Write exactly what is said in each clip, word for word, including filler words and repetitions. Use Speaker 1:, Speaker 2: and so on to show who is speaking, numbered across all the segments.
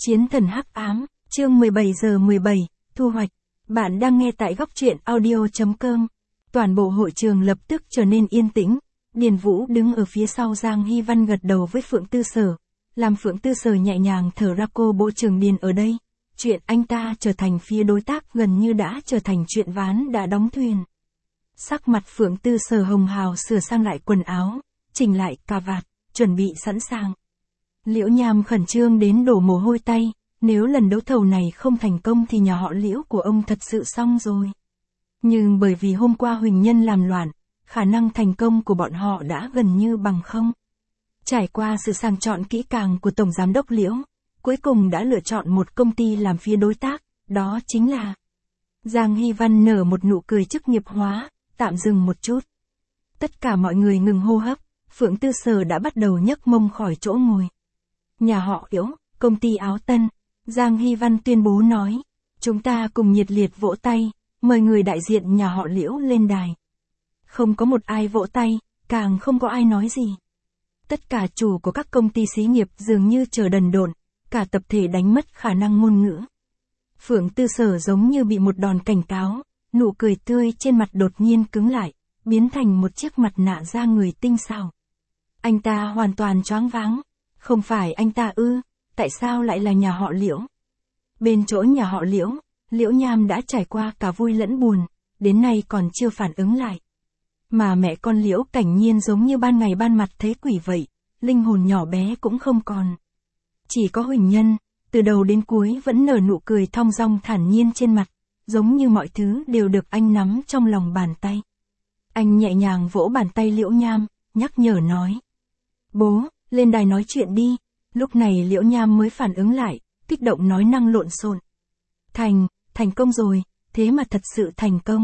Speaker 1: Chiến thần hắc ám, chương mười bảy giờ mười bảy, thu hoạch. Bạn đang nghe tại góc truyện audio chấm com. Toàn bộ hội trường lập tức trở nên yên tĩnh. Điền Vũ đứng ở phía sau Giang Hy Văn gật đầu với Phượng Tư Sở. Làm Phượng Tư Sở nhẹ nhàng thở ra, cô bộ trưởng Điền ở đây. Chuyện anh ta trở thành phía đối tác gần như đã trở thành chuyện ván đã đóng thuyền. Sắc mặt Phượng Tư Sở hồng hào, sửa sang lại quần áo, chỉnh lại cà vạt, chuẩn bị sẵn sàng. Liễu Nham khẩn trương đến đổ mồ hôi tay, nếu lần đấu thầu này không thành công thì nhà họ Liễu của ông thật sự xong rồi. Nhưng bởi vì hôm qua Huỳnh Nhân làm loạn, khả năng thành công của bọn họ đã gần như bằng không. Trải qua sự sàng chọn kỹ càng của Tổng Giám đốc Liễu, cuối cùng đã lựa chọn một công ty làm phía đối tác, đó chính là... Giang Hy Văn nở một nụ cười chức nghiệp hóa, tạm dừng một chút. Tất cả mọi người ngừng hô hấp, Phượng Tư Sở đã bắt đầu nhấc mông khỏi chỗ ngồi. Nhà họ Liễu, công ty áo Tân, Giang Hy Văn tuyên bố nói, chúng ta cùng nhiệt liệt vỗ tay, mời người đại diện nhà họ Liễu lên đài. Không có một ai vỗ tay, càng không có ai nói gì. Tất cả chủ của các công ty xí nghiệp dường như chờ đần độn, cả tập thể đánh mất khả năng ngôn ngữ. Phượng Tư Sở giống như bị một đòn cảnh cáo, nụ cười tươi trên mặt đột nhiên cứng lại, biến thành một chiếc mặt nạ da người tinh xảo. Anh ta hoàn toàn choáng váng. Không phải anh ta ư, tại sao lại là nhà họ Liễu? Bên chỗ nhà họ Liễu, Liễu Nham đã trải qua cả vui lẫn buồn, đến nay còn chưa phản ứng lại. Mà mẹ con Liễu Cảnh Nhiên giống như ban ngày ban mặt thấy quỷ vậy, linh hồn nhỏ bé cũng không còn. Chỉ có Huỳnh Nhân, từ đầu đến cuối vẫn nở nụ cười thong dong thản nhiên trên mặt, giống như mọi thứ đều được anh nắm trong lòng bàn tay. Anh nhẹ nhàng vỗ bàn tay Liễu Nham, nhắc nhở nói. Bố, lên đài nói chuyện đi. Lúc này Liễu Nham mới phản ứng lại, kích động nói năng lộn xộn. Thành, thành công rồi, thế mà thật sự thành công.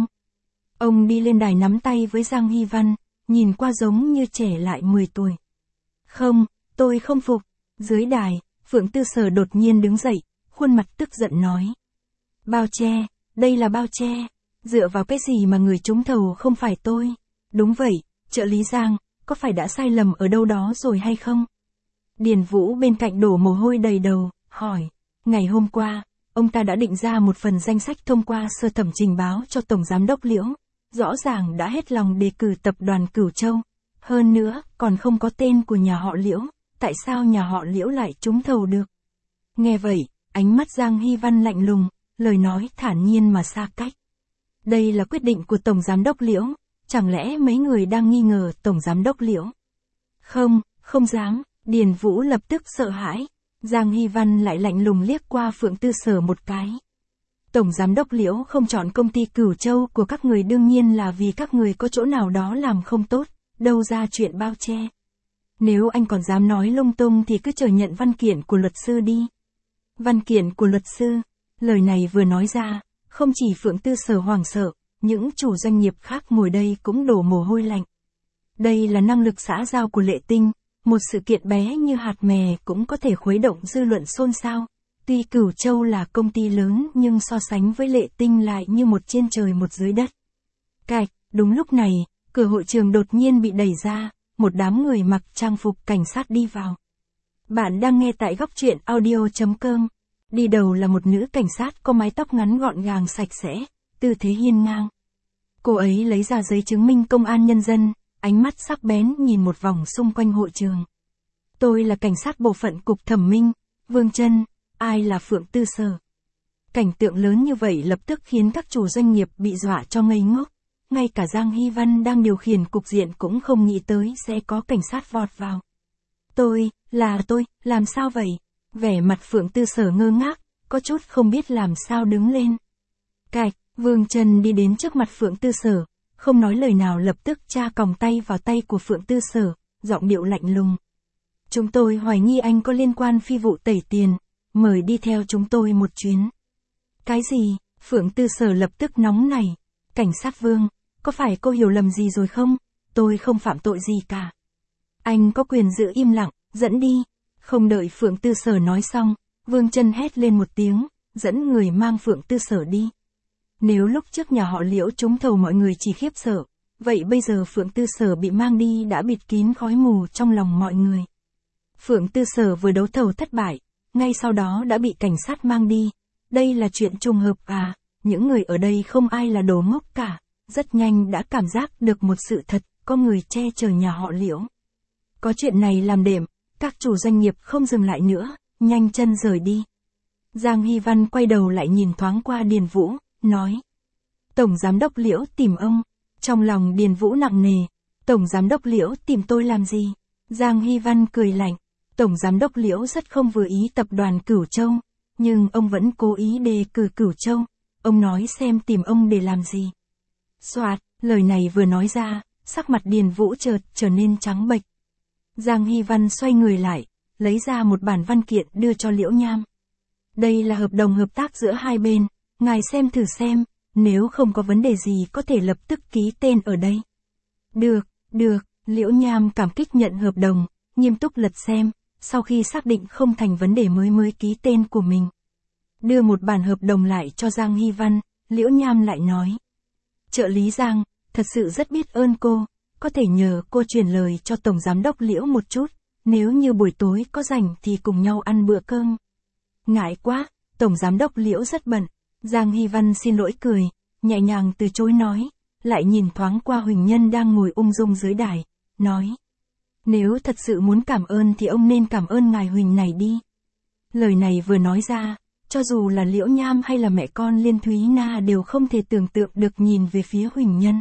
Speaker 1: Ông đi lên đài nắm tay với Giang Hy Văn, nhìn qua giống như trẻ lại mười tuổi. Không, tôi không phục. Dưới đài, Phượng Tư Sở đột nhiên đứng dậy, khuôn mặt tức giận nói. Bao che, đây là bao che. Dựa vào cái gì mà người trúng thầu không phải tôi? Đúng vậy, trợ lý Giang, có phải đã sai lầm ở đâu đó rồi hay không? Điền Vũ bên cạnh đổ mồ hôi đầy đầu, hỏi. Ngày hôm qua, ông ta đã định ra một phần danh sách thông qua sơ thẩm trình báo cho Tổng Giám đốc Liễu. Rõ ràng đã hết lòng đề cử tập đoàn Cửu Châu. Hơn nữa, còn không có tên của nhà họ Liễu. Tại sao nhà họ Liễu lại trúng thầu được? Nghe vậy, ánh mắt Giang Hy Văn lạnh lùng, lời nói thản nhiên mà xa cách. Đây là quyết định của Tổng Giám đốc Liễu. Chẳng lẽ mấy người đang nghi ngờ Tổng Giám đốc Liễu? Không, không dám. Điền Vũ lập tức sợ hãi. Giang Hy Văn lại lạnh lùng liếc qua Phượng Tư Sở một cái. Tổng Giám đốc Liễu không chọn công ty Cửu Châu của các người đương nhiên là vì các người có chỗ nào đó làm không tốt, đâu ra chuyện bao che. Nếu anh còn dám nói lung tung thì cứ chờ nhận văn kiện của luật sư đi. Văn kiện của luật sư. Lời này vừa nói ra, không chỉ Phượng Tư Sở hoảng sợ, những chủ doanh nghiệp khác ngồi đây cũng đổ mồ hôi lạnh. Đây là năng lực xã giao của Lệ Tinh, một sự kiện bé như hạt mè cũng có thể khuấy động dư luận xôn xao. Tuy Cửu Châu là công ty lớn nhưng so sánh với Lệ Tinh lại như một trên trời một dưới đất. Cạch, đúng lúc này, cửa hội trường đột nhiên bị đẩy ra, một đám người mặc trang phục cảnh sát đi vào. Bạn đang nghe tại góc truyện audio chấm com. Đi đầu là một nữ cảnh sát có mái tóc ngắn gọn gàng sạch sẽ, tư thế hiên ngang. Cô ấy lấy ra giấy chứng minh công an nhân dân, ánh mắt sắc bén nhìn một vòng xung quanh hội trường. Tôi là cảnh sát bộ phận cục thẩm minh, Vương Trân, ai là Phượng Tư Sở? Cảnh tượng lớn như vậy lập tức khiến các chủ doanh nghiệp bị dọa cho ngây ngốc. Ngay cả Giang Hy Văn đang điều khiển cục diện cũng không nghĩ tới sẽ có cảnh sát vọt vào. Tôi, là tôi, làm sao vậy? Vẻ mặt Phượng Tư Sở ngơ ngác, có chút không biết làm sao đứng lên. Cạch, Vương Trân đi đến trước mặt Phượng Tư Sở, không nói lời nào lập tức tra còng tay vào tay của Phượng Tư Sở, giọng điệu lạnh lùng. Chúng tôi hoài nghi anh có liên quan phi vụ tẩy tiền, mời đi theo chúng tôi một chuyến. Cái gì? Phượng Tư Sở lập tức nóng nảy. Cảnh sát Vương, có phải cô hiểu lầm gì rồi không? Tôi không phạm tội gì cả. Anh có quyền giữ im lặng, dẫn đi. Không đợi Phượng Tư Sở nói xong, Vương Trân hét lên một tiếng, dẫn người mang Phượng Tư Sở đi. Nếu lúc trước nhà họ Liễu trúng thầu mọi người chỉ khiếp sợ, vậy bây giờ Phượng Tư Sở bị mang đi đã bịt kín khói mù trong lòng mọi người. Phượng Tư Sở vừa đấu thầu thất bại, ngay sau đó đã bị cảnh sát mang đi. Đây là chuyện trùng hợp à, những người ở đây không ai là đồ ngốc cả. Rất nhanh đã cảm giác được một sự thật, có người che chở nhà họ Liễu. Có chuyện này làm đệm, các chủ doanh nghiệp không dừng lại nữa, nhanh chân rời đi. Giang Hy Văn quay đầu lại nhìn thoáng qua Điền Vũ, nói. Tổng Giám đốc Liễu tìm ông. Trong lòng Điền Vũ nặng nề. Tổng Giám đốc Liễu tìm tôi làm gì? Giang Hy Văn cười lạnh. Tổng Giám đốc Liễu rất không vừa ý tập đoàn Cửu Châu. Nhưng ông vẫn cố ý đề cử Cửu Châu. Ông nói xem tìm ông để làm gì. Soạt, lời này vừa nói ra, sắc mặt Điền Vũ chợt trở nên trắng bệch. Giang Hy Văn xoay người lại, lấy ra một bản văn kiện đưa cho Liễu Nham. Đây là hợp đồng hợp tác giữa hai bên, ngài xem thử xem, nếu không có vấn đề gì có thể lập tức ký tên ở đây. Được, được, Liễu Nham cảm kích nhận hợp đồng, nghiêm túc lật xem, sau khi xác định không thành vấn đề mới mới ký tên của mình. Đưa một bản hợp đồng lại cho Giang Hy Văn, Liễu Nham lại nói. Trợ lý Giang, thật sự rất biết ơn cô, có thể nhờ cô truyền lời cho Tổng Giám đốc Liễu một chút, nếu như buổi tối có rảnh thì cùng nhau ăn bữa cơm. Ngại quá, Tổng Giám đốc Liễu rất bận. Giang Hy Văn xin lỗi cười, nhẹ nhàng từ chối nói, lại nhìn thoáng qua Huỳnh Nhân đang ngồi ung dung dưới đài, nói. Nếu thật sự muốn cảm ơn thì ông nên cảm ơn ngài Huỳnh này đi. Lời này vừa nói ra, cho dù là Liễu Nham hay là mẹ con Liên Thúy Na đều không thể tưởng tượng được nhìn về phía Huỳnh Nhân.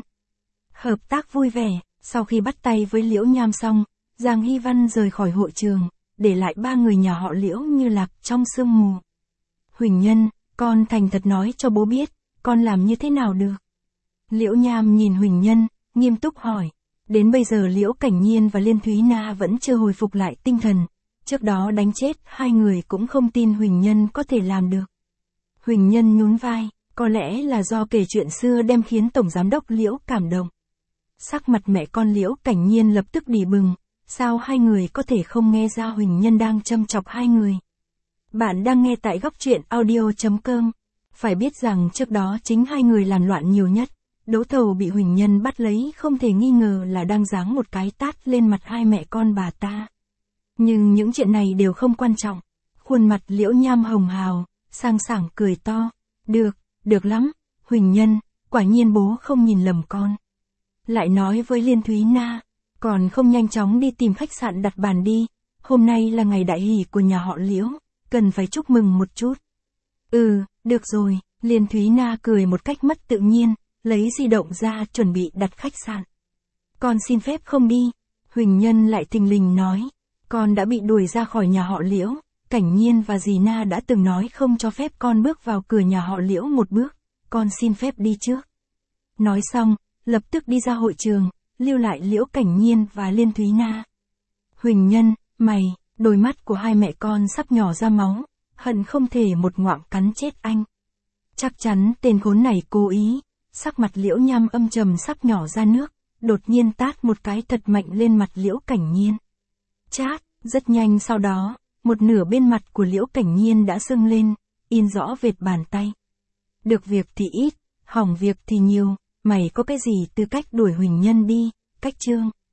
Speaker 1: Hợp tác vui vẻ, sau khi bắt tay với Liễu Nham xong, Giang Hy Văn rời khỏi hội trường, để lại ba người nhà họ Liễu như lạc trong sương mù. Huỳnh Nhân, con thành thật nói cho bố biết, con làm như thế nào được? Liễu Nham nhìn Huỳnh Nhân, nghiêm túc hỏi. Đến bây giờ Liễu Cảnh Nhiên và Liên Thúy Na vẫn chưa hồi phục lại tinh thần. Trước đó đánh chết hai người cũng không tin Huỳnh Nhân có thể làm được. Huỳnh Nhân nhún vai, có lẽ là do kể chuyện xưa đem khiến Tổng Giám đốc Liễu cảm động. Sắc mặt mẹ con Liễu Cảnh Nhiên lập tức đỉ bừng, sao hai người có thể không nghe ra Huỳnh Nhân đang châm chọc hai người. Bạn đang nghe tại góc truyện audio chấm com. Phải biết rằng trước đó chính hai người làm loạn nhiều nhất. Đấu thầu bị Huỳnh Nhân bắt lấy không thể nghi ngờ là đang giáng một cái tát lên mặt hai mẹ con bà ta. Nhưng những chuyện này đều không quan trọng. Khuôn mặt Liễu Nham hồng hào, sang sảng cười to. Được, được lắm, Huỳnh Nhân, quả nhiên bố không nhìn lầm con. Lại nói với Liên Thúy Na, còn không nhanh chóng đi tìm khách sạn đặt bàn đi. Hôm nay là ngày đại hỷ của nhà họ Liễu, cần phải chúc mừng một chút. Ừ, được rồi, Liên Thúy Na cười một cách mất tự nhiên, lấy di động ra chuẩn bị đặt khách sạn. Con xin phép không đi, Huỳnh Nhân lại thình lình nói. Con đã bị đuổi ra khỏi nhà họ Liễu, Cảnh Nhiên và dì Na đã từng nói không cho phép con bước vào cửa nhà họ Liễu một bước, con xin phép đi trước. Nói xong, lập tức đi ra hội trường, lưu lại Liễu Cảnh Nhiên và Liên Thúy Na. Huỳnh Nhân, mày, đôi mắt của hai mẹ con sắp nhỏ ra máu, hận không thể một ngoạm cắn chết anh. Chắc chắn tên khốn này cố ý, sắc mặt Liễu Nham âm trầm sắp nhỏ ra nước, đột nhiên tát một cái thật mạnh lên mặt Liễu Cảnh Nhiên. Chát, rất nhanh sau đó, một nửa bên mặt của Liễu Cảnh Nhiên đã sưng lên, in rõ vệt bàn tay. Được việc thì ít, hỏng việc thì nhiều, mày có cái gì tư cách đuổi Huỳnh Nhân đi, cách chương.